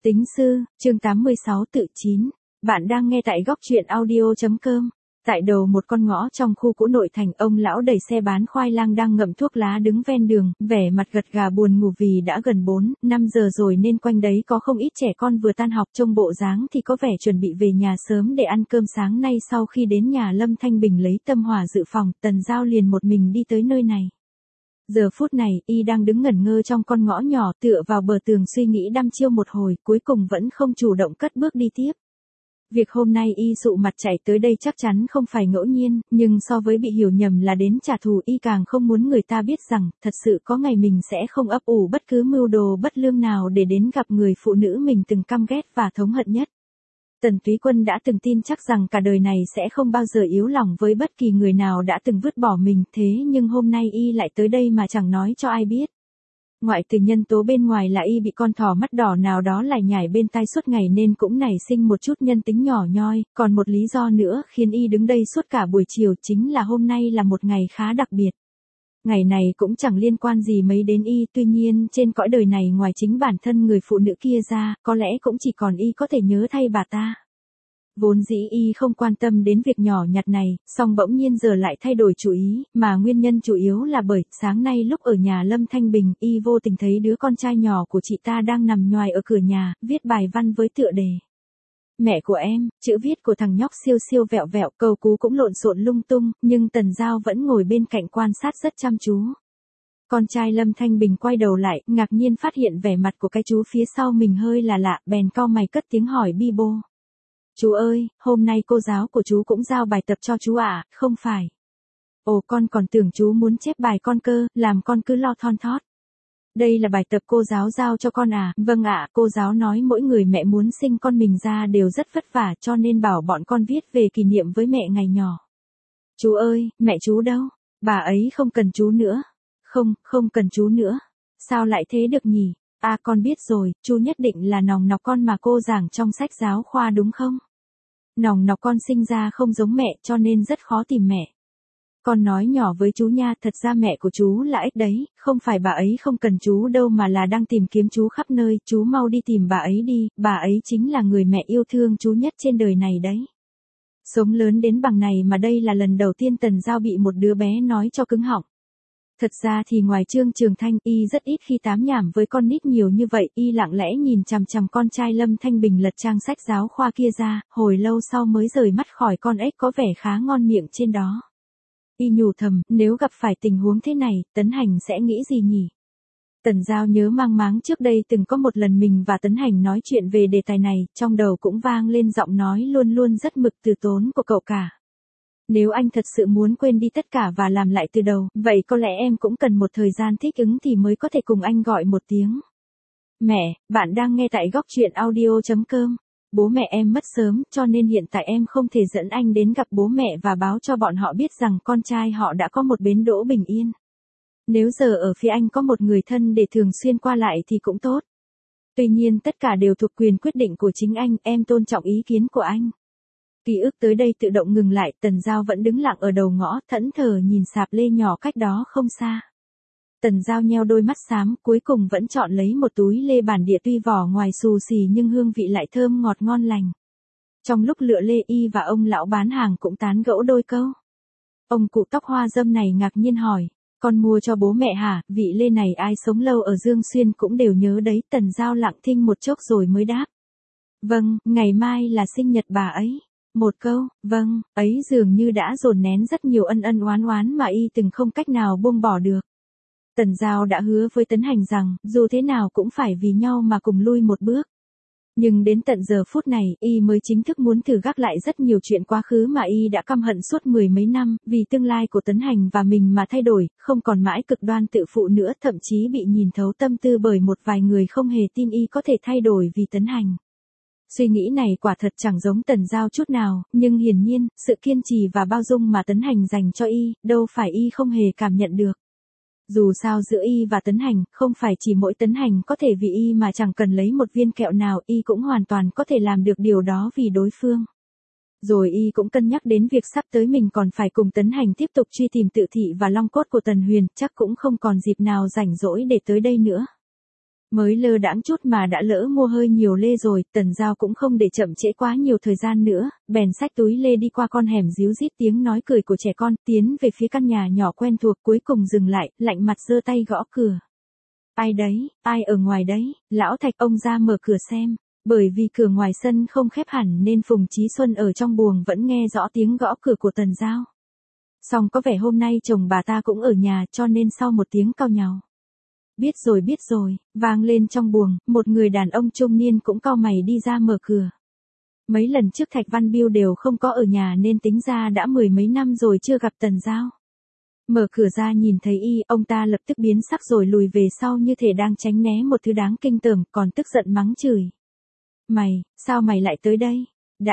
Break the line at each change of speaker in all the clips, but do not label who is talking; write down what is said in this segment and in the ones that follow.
Tính sư, chương 86 tự chín. Bạn đang nghe tại góc truyện audio.com. Tại đầu một con ngõ trong khu cũ nội thành, ông lão đẩy xe bán khoai lang đang ngậm thuốc lá đứng ven đường, vẻ mặt gật gà buồn ngủ vì đã gần 4-5 giờ rồi nên quanh đấy có không ít trẻ con vừa tan học, trông bộ dáng thì có vẻ chuẩn bị về nhà sớm để ăn cơm sáng. Nay sau khi đến nhà Lâm Thanh Bình lấy tâm hỏa dự phòng, Tần Giao liền một mình đi tới nơi này. Giờ phút này, y đang đứng ngẩn ngơ trong con ngõ nhỏ, tựa vào bờ tường suy nghĩ đăm chiêu một hồi, cuối cùng vẫn không chủ động cất bước đi tiếp. Việc hôm nay y sụ mặt chạy tới đây chắc chắn không phải ngẫu nhiên, nhưng so với bị hiểu nhầm là đến trả thù, y càng không muốn người ta biết rằng, thật sự có ngày mình sẽ không ấp ủ bất cứ mưu đồ bất lương nào để đến gặp người phụ nữ mình từng căm ghét và thống hận nhất. Tần Túy Quân đã từng tin chắc rằng cả đời này sẽ không bao giờ yếu lòng với bất kỳ người nào đã từng vứt bỏ mình, thế nhưng hôm nay y lại tới đây mà chẳng nói cho ai biết. Ngoại từ nhân tố bên ngoài là y bị con thỏ mắt đỏ nào đó lải nhải bên tai suốt ngày nên cũng nảy sinh một chút nhân tính nhỏ nhoi, còn một lý do nữa khiến y đứng đây suốt cả buổi chiều chính là hôm nay là một ngày khá đặc biệt. Ngày này cũng chẳng liên quan gì mấy đến y, tuy nhiên trên cõi đời này ngoài chính bản thân người phụ nữ kia ra, có lẽ cũng chỉ còn y có thể nhớ thay bà ta. Vốn dĩ y không quan tâm đến việc nhỏ nhặt này, song bỗng nhiên giờ lại thay đổi chủ ý, mà nguyên nhân chủ yếu là bởi sáng nay lúc ở nhà Lâm Thanh Bình, y vô tình thấy đứa con trai nhỏ của chị ta đang nằm nhoài ở cửa nhà, viết bài văn với tựa đề "Mẹ của em", chữ viết của thằng nhóc siêu siêu vẹo vẹo, câu cú cũng lộn xộn lung tung, nhưng Tần Giao vẫn ngồi bên cạnh quan sát rất chăm chú. Con trai Lâm Thanh Bình quay đầu lại, ngạc nhiên phát hiện vẻ mặt của cái chú phía sau mình hơi là lạ, bèn cau mày cất tiếng hỏi bi bô. "Chú ơi, hôm nay cô giáo của chú cũng giao bài tập cho chú à, không phải?" "Ồ, con còn tưởng chú muốn chép bài con cơ, làm con cứ lo thon thót." "Đây là bài tập cô giáo giao cho con à?" "Vâng ạ, cô giáo nói mỗi người mẹ muốn sinh con mình ra đều rất vất vả cho nên bảo bọn con viết về kỷ niệm với mẹ ngày nhỏ." "Chú ơi, mẹ chú đâu? Bà ấy không cần chú nữa." Không cần chú nữa." "Sao lại thế được nhỉ?" "À, con biết rồi, chú nhất định là nòng nọc con mà cô giảng trong sách giáo khoa đúng không? Nòng nọc con sinh ra không giống mẹ cho nên rất khó tìm mẹ. Con nói nhỏ với chú nha, thật ra mẹ của chú là ếch đấy, không phải bà ấy không cần chú đâu mà là đang tìm kiếm chú khắp nơi, chú mau đi tìm bà ấy đi, bà ấy chính là người mẹ yêu thương chú nhất trên đời này đấy." Sống lớn đến bằng này mà đây là lần đầu tiên Tần Giao bị một đứa bé nói cho cứng họng. Thật ra thì ngoài Trương Trường Thanh, y rất ít khi tám nhảm với con nít nhiều như vậy, y lặng lẽ nhìn chằm chằm con trai Lâm Thanh Bình lật trang sách giáo khoa kia ra, hồi lâu sau mới rời mắt khỏi con ếch có vẻ khá ngon miệng trên đó. Y nhủ thầm, nếu gặp phải tình huống thế này, Tấn Hành sẽ nghĩ gì nhỉ? Tần Giao nhớ mang máng trước đây từng có một lần mình và Tấn Hành nói chuyện về đề tài này, trong đầu cũng vang lên giọng nói luôn luôn rất mực từ tốn của cậu cả. "Nếu anh thật sự muốn quên đi tất cả và làm lại từ đầu, vậy có lẽ em cũng cần một thời gian thích ứng thì mới có thể cùng anh gọi một tiếng." "Mẹ, bạn đang nghe tại góc truyện audio.com. Bố mẹ em mất sớm cho nên hiện tại em không thể dẫn anh đến gặp bố mẹ và báo cho bọn họ biết rằng con trai họ đã có một bến đỗ bình yên. Nếu giờ ở phía anh có một người thân để thường xuyên qua lại thì cũng tốt. Tuy nhiên tất cả đều thuộc quyền quyết định của chính anh, em tôn trọng ý kiến của anh." Ký ức tới đây tự động ngừng lại, Tần Giao vẫn đứng lặng ở đầu ngõ, thẫn thờ nhìn sạp lê nhỏ cách đó không xa. Tần Giao nheo đôi mắt xám, cuối cùng vẫn chọn lấy một túi lê bản địa tuy vỏ ngoài xù xì nhưng hương vị lại thơm ngọt ngon lành. Trong lúc lựa lê, y và ông lão bán hàng cũng tán gẫu đôi câu. Ông cụ tóc hoa râm này ngạc nhiên hỏi, "Con mua cho bố mẹ hả?" Vị lê này ai sống lâu ở Dương Xuyên cũng đều nhớ đấy. Tần Giao lặng thinh một chốc rồi mới đáp. "Vâng, ngày mai là sinh nhật bà ấy." Một câu, "Vâng", ấy dường như đã dồn nén rất nhiều ân ân oán oán mà y từng không cách nào buông bỏ được. Tần Giao đã hứa với Tấn Hành rằng, dù thế nào cũng phải vì nhau mà cùng lui một bước. Nhưng đến tận giờ phút này, y mới chính thức muốn thử gác lại rất nhiều chuyện quá khứ mà y đã căm hận suốt mười mấy năm, vì tương lai của Tấn Hành và mình mà thay đổi, không còn mãi cực đoan tự phụ nữa, thậm chí bị nhìn thấu tâm tư bởi một vài người không hề tin y có thể thay đổi vì Tấn Hành. Suy nghĩ này quả thật chẳng giống Tần Giao chút nào, nhưng hiển nhiên, sự kiên trì và bao dung mà Tấn Hành dành cho y, đâu phải y không hề cảm nhận được. Dù sao giữa y và Tấn Hành, không phải chỉ mỗi Tấn Hành có thể vì y mà chẳng cần lấy một viên kẹo nào, y cũng hoàn toàn có thể làm được điều đó vì đối phương. Rồi y cũng cân nhắc đến việc sắp tới mình còn phải cùng Tấn Hành tiếp tục truy tìm tự thị và long cốt của Tần Huyền, chắc cũng không còn dịp nào rảnh rỗi để tới đây nữa. Mới lơ đãng chút mà đã lỡ mua hơi nhiều lê rồi, Tần Giao cũng không để chậm trễ quá nhiều thời gian nữa, bèn xách túi lê đi qua con hẻm ríu rít tiếng nói cười của trẻ con, tiến về phía căn nhà nhỏ quen thuộc, cuối cùng dừng lại, lạnh mặt giơ tay gõ cửa. Ai đấy, ai ở ngoài đấy? Lão Thạch ông ra mở cửa xem. Bởi vì cửa ngoài sân không khép hẳn nên Phùng Chí Xuân ở trong buồng vẫn nghe rõ tiếng gõ cửa của Tần Giao. Song có vẻ hôm nay chồng bà ta cũng ở nhà cho nên sau một tiếng cau nhàu. Biết rồi, vang lên trong buồng, một người đàn ông trung niên cũng cau mày đi ra mở cửa. Mấy lần trước Thạch Văn Biêu đều không có ở nhà nên tính ra đã mười mấy năm rồi chưa gặp Tần Giao. Mở cửa ra nhìn thấy y, ông ta lập tức biến sắc rồi lùi về sau như thể đang tránh né một thứ đáng kinh tởm, còn tức giận mắng chửi. Mày, sao mày lại tới đây?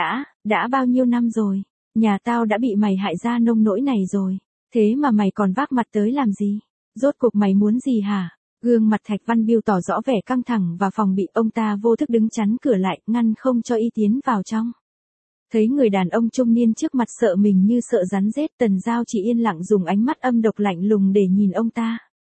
Đã bao nhiêu năm rồi? Nhà tao đã bị mày hại ra nông nỗi này rồi. Thế mà mày còn vác mặt tới làm gì? Rốt cuộc mày muốn gì hả? Gương mặt Thạch Văn Biêu tỏ rõ vẻ căng thẳng và phòng bị, ông ta vô thức đứng chắn cửa lại, ngăn không cho y tiến vào trong. Thấy người đàn ông trung niên trước mặt sợ mình như sợ rắn rết, Tần Giao chỉ yên lặng dùng ánh mắt âm độc lạnh lùng để nhìn ông ta.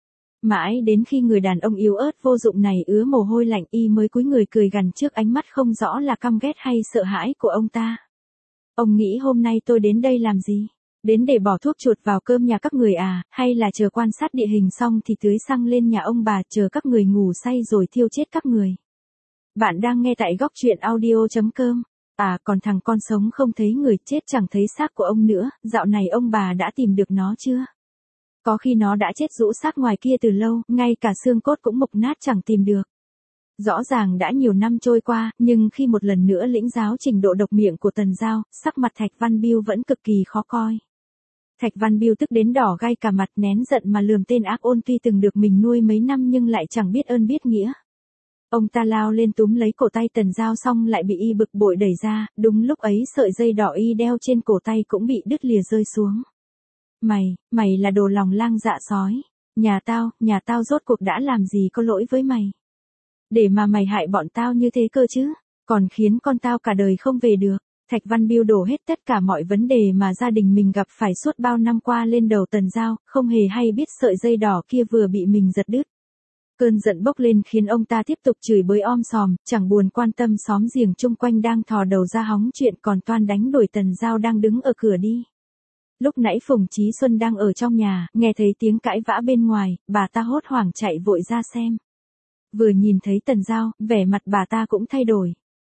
Mãi đến khi người đàn ông yếu ớt vô dụng này ứa mồ hôi lạnh, y mới cúi người cười gằn trước ánh mắt không rõ là căm ghét hay sợ hãi của ông ta. Ông nghĩ hôm nay tôi đến đây làm gì? Đến để bỏ thuốc chuột vào cơm nhà các người à, hay là chờ quan sát địa hình xong thì tưới xăng lên nhà ông bà chờ các người ngủ say rồi thiêu chết các người? Bạn đang nghe tại góc truyện audio.com. À, còn thằng con sống không thấy người, chết chẳng thấy xác của ông nữa, dạo này ông bà đã tìm được nó chưa? Có khi nó đã chết rũ xác ngoài kia từ lâu, ngay cả xương cốt cũng mục nát chẳng tìm được. Rõ ràng đã nhiều năm trôi qua, nhưng khi một lần nữa lĩnh giáo trình độ độc miệng của Tần Giao, sắc mặt Thạch Văn Biêu vẫn cực kỳ khó coi. Thạch Văn Biêu tức đến đỏ gai cả mặt, nén giận mà lườm tên ác ôn tuy từng được mình nuôi mấy năm nhưng lại chẳng biết ơn biết nghĩa. Ông ta lao lên túm lấy cổ tay Tần Giao xong lại bị y bực bội đẩy ra, đúng lúc ấy sợi dây đỏ y đeo trên cổ tay cũng bị đứt lìa rơi xuống. Mày là đồ lòng lang dạ sói. Nhà tao rốt cuộc đã làm gì có lỗi với mày? Để mà mày hại bọn tao như thế cơ chứ, còn khiến con tao cả đời không về được. Thạch Văn Biêu đổ hết tất cả mọi vấn đề mà gia đình mình gặp phải suốt bao năm qua lên đầu Tần Giao, không hề hay biết sợi dây đỏ kia vừa bị mình giật đứt. Cơn giận bốc lên khiến ông ta tiếp tục chửi bới om sòm, chẳng buồn quan tâm xóm giềng chung quanh đang thò đầu ra hóng chuyện, còn toan đánh đuổi Tần Giao đang đứng ở cửa đi. Lúc nãy Phùng Chí Xuân đang ở trong nhà, nghe thấy tiếng cãi vã bên ngoài, bà ta hốt hoảng chạy vội ra xem. Vừa nhìn thấy Tần Giao, vẻ mặt bà ta cũng thay đổi.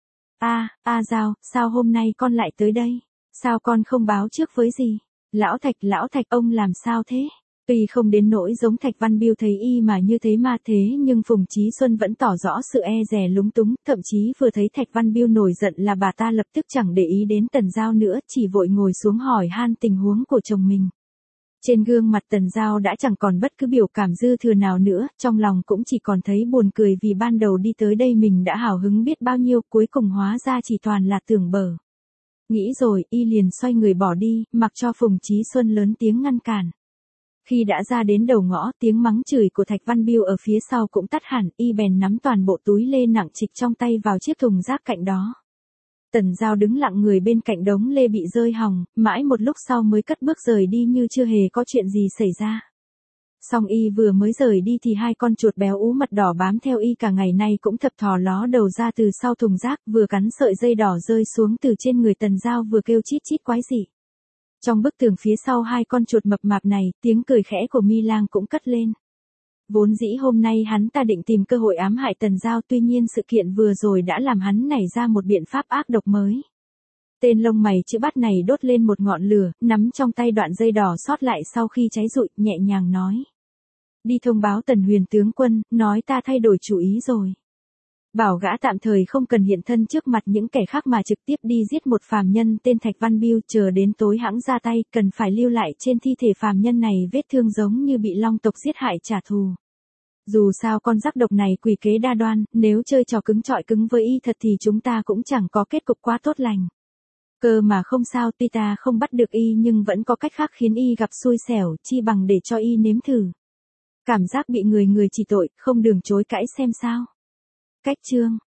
Giao, sao hôm nay con lại tới đây? Sao con không báo trước với gì? Lão Thạch, ông làm sao thế? Tuy không đến nỗi giống Thạch Văn Biêu thấy y mà như thế mà thế nhưng Phùng Chí Xuân vẫn tỏ rõ sự e dè lúng túng, thậm chí vừa thấy Thạch Văn Biêu nổi giận là bà ta lập tức chẳng để ý đến Tần Giao nữa, chỉ vội ngồi xuống hỏi han tình huống của chồng mình. Trên gương mặt Tần Giao đã chẳng còn bất cứ biểu cảm dư thừa nào nữa, trong lòng cũng chỉ còn thấy buồn cười vì ban đầu đi tới đây mình đã hào hứng biết bao nhiêu, cuối cùng hóa ra chỉ toàn là tưởng bở. Nghĩ rồi, y liền xoay người bỏ đi, mặc cho Phùng Chí Xuân lớn tiếng ngăn cản. Khi đã ra đến đầu ngõ, tiếng mắng chửi của Thạch Văn Biêu ở phía sau cũng tắt hẳn, y bèn nắm toàn bộ túi lê nặng trịch trong tay vào chiếc thùng rác cạnh đó. Tần Giao đứng lặng người bên cạnh đống lê bị rơi hỏng, mãi một lúc sau mới cất bước rời đi như chưa hề có chuyện gì xảy ra. Song y vừa mới rời đi thì hai con chuột béo ú mặt đỏ bám theo y cả ngày nay cũng thập thò ló đầu ra từ sau thùng rác, vừa cắn sợi dây đỏ rơi xuống từ trên người Tần Giao vừa kêu chít chít quái dị. Trong bức tường phía sau hai con chuột mập mạp này, tiếng cười khẽ của Mi Lang cũng cất lên. Vốn dĩ hôm nay hắn ta định tìm cơ hội ám hại Tần Giao, tuy nhiên sự kiện vừa rồi đã làm hắn nảy ra một biện pháp ác độc mới. Tên lông mày chữ bát này đốt lên một ngọn lửa, nắm trong tay đoạn dây đỏ sót lại sau khi cháy rụi, nhẹ nhàng nói. Đi thông báo Tần Huyền tướng quân, nói ta thay đổi chủ ý rồi. Bảo gã tạm thời không cần hiện thân trước mặt những kẻ khác mà trực tiếp đi giết một phàm nhân tên Thạch Văn Biêu, chờ đến tối hãng ra tay, cần phải lưu lại trên thi thể phàm nhân này vết thương giống như bị long tộc giết hại trả thù. Dù sao con rắc độc này quỷ kế đa đoan, nếu chơi trò cứng chọi cứng với y thật thì chúng ta cũng chẳng có kết cục quá tốt lành. Cơ mà không sao, tuy ta không bắt được y nhưng vẫn có cách khác khiến y gặp xui xẻo, chi bằng để cho y nếm thử. Cảm giác bị người chỉ tội, không đường chối cãi xem sao. Cách chương